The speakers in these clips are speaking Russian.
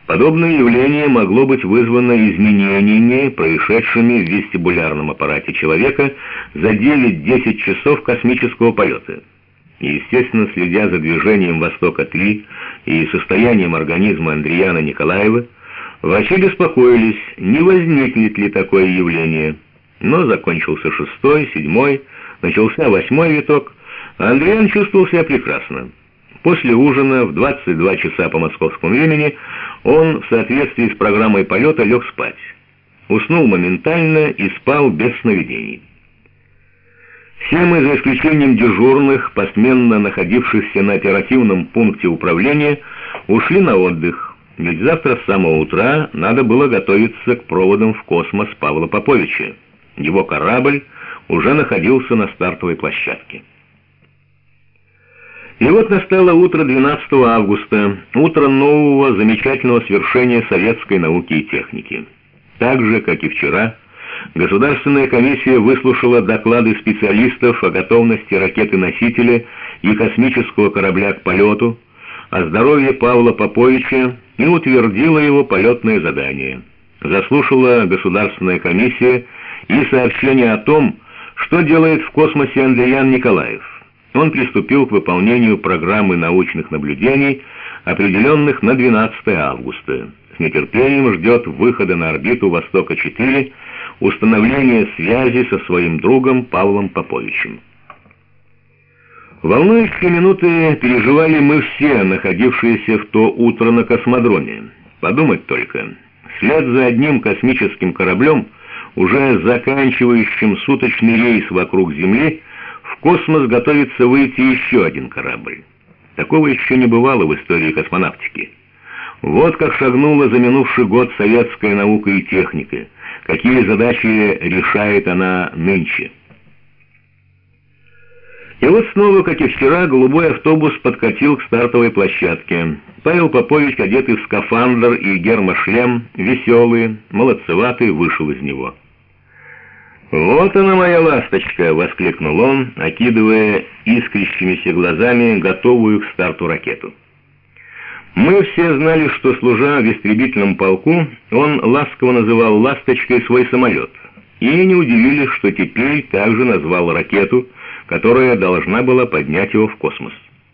Подобное явление могло быть вызвано изменениями, происшедшими в вестибулярном аппарате человека за 9-10 часов космического полета. И, естественно, следя за движением «Востока-3» и состоянием организма Андрияна Николаева, врачи беспокоились, не возникнет ли такое явление. Но закончился 6-й, 7-й, начался 8-й виток, а Андриян чувствовал себя прекрасно. После ужина в 22 часа по московскому времени он в соответствии с программой полета лег спать. Уснул моментально и спал без сновидений. Все мы, за исключением дежурных, посменно находившихся на оперативном пункте управления, ушли на отдых, ведь завтра с самого утра надо было готовиться к проводам в космос Павла Поповича. Его корабль уже находился на стартовой площадке. И вот настало утро 12 августа, утро нового замечательного свершения советской науки и техники. Так же, как и вчера, Государственная комиссия выслушала доклады специалистов о готовности ракеты-носителя и космического корабля к полету, о здоровье Павла Поповича и утвердила его полетное задание. Заслушала Государственная комиссия и сообщение о том, что делает в космосе Андриян Николаев. Он приступил к выполнению программы научных наблюдений, определенных на 12 августа. С нетерпением ждет выхода на орбиту Востока-4, установления связи со своим другом Павлом Поповичем. Волнующие минуты переживали мы все, находившиеся в то утро на космодроме. Подумать только, вслед за одним космическим кораблем, уже заканчивающим суточный рейс вокруг Земли, в космос готовится выйти еще один корабль. Такого еще не бывало в истории космонавтики. Вот как шагнула за минувший год советская наука и техника, какие задачи решает она нынче. И вот снова, как и вчера, голубой автобус подкатил к стартовой площадке. Павел Попович, одетый в скафандр и гермошлем, веселый, молодцеватый, вышел из него. «Вот она, моя ласточка!» — воскликнул он, окидывая искрящимися глазами готовую к старту ракету. Мы все знали, что, служа в истребительном полку, он ласково называл «ласточкой» свой самолет, и не удивились, что теперь также назвал ракету, которая должна была поднять его в космос.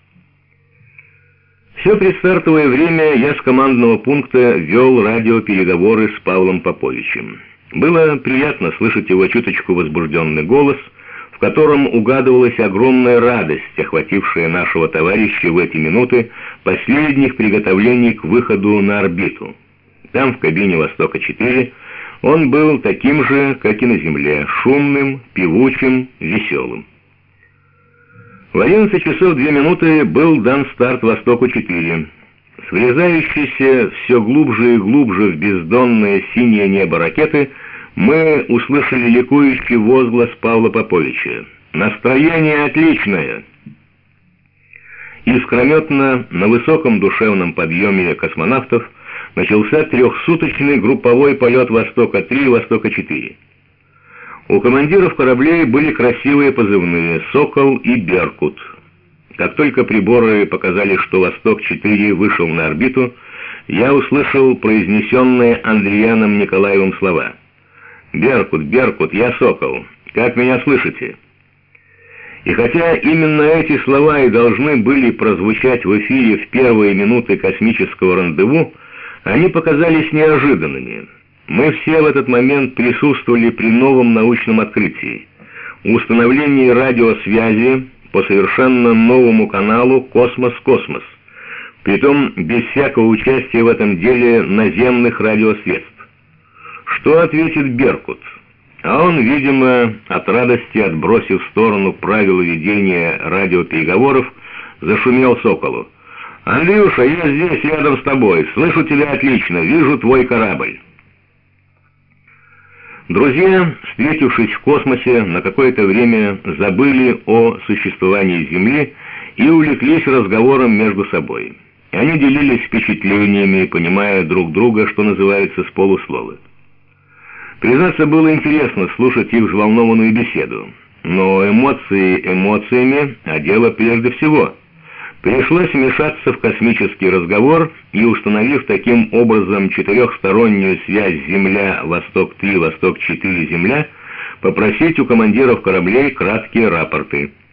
Все предстартовое время я с командного пункта вел радиопереговоры с Павлом Поповичем. Было приятно слышать его чуточку возбужденный голос, в котором угадывалась огромная радость, охватившая нашего товарища в эти минуты последних приготовлений к выходу на орбиту. Там, в кабине «Востока-4», он был таким же, как и на Земле, шумным, певучим, веселым. В 11 часов 2 минуты был дан старт «Востоку-4». С врезающейся все глубже и глубже в бездонное синее небо ракеты мы услышали ликующий возглас Павла Поповича. «Настроение отличное!» Искрометно, на высоком душевном подъеме космонавтов начался 3-суточный групповой полет «Востока-3» и «Востока-4». У командиров кораблей были красивые позывные «Сокол» и «Беркут». Как только приборы показали, что «Восток-4» вышел на орбиту, я услышал произнесенные Андрияном Николаевым слова: «Беркут, Беркут, я Сокол. Как меня слышите?» И хотя именно эти слова и должны были прозвучать в эфире в первые минуты космического рандеву, они показались неожиданными. Мы все в этот момент присутствовали при новом научном открытии — установлении радиосвязи по совершенно новому каналу «Космос-Космос», притом без всякого участия в этом деле наземных радиосредств. Что ответит Беркут? А он, видимо, от радости, отбросив в сторону правила ведения радиопереговоров, зашумел Соколу: «Андрюша, я здесь, рядом с тобой, слышу тебя отлично, вижу твой корабль». Друзья, встретившись в космосе, на какое-то время забыли о существовании Земли и увлеклись разговором между собой. Они делились впечатлениями, понимая друг друга, что называется, с полуслова. Признаться, было интересно слушать их взволнованную беседу, но эмоции эмоциями, а дело прежде всего. Пришлось вмешаться в космический разговор и, установив таким образом четырехстороннюю связь Земля-Восток-3, Восток-4, Земля, попросить у командиров кораблей краткие рапорты.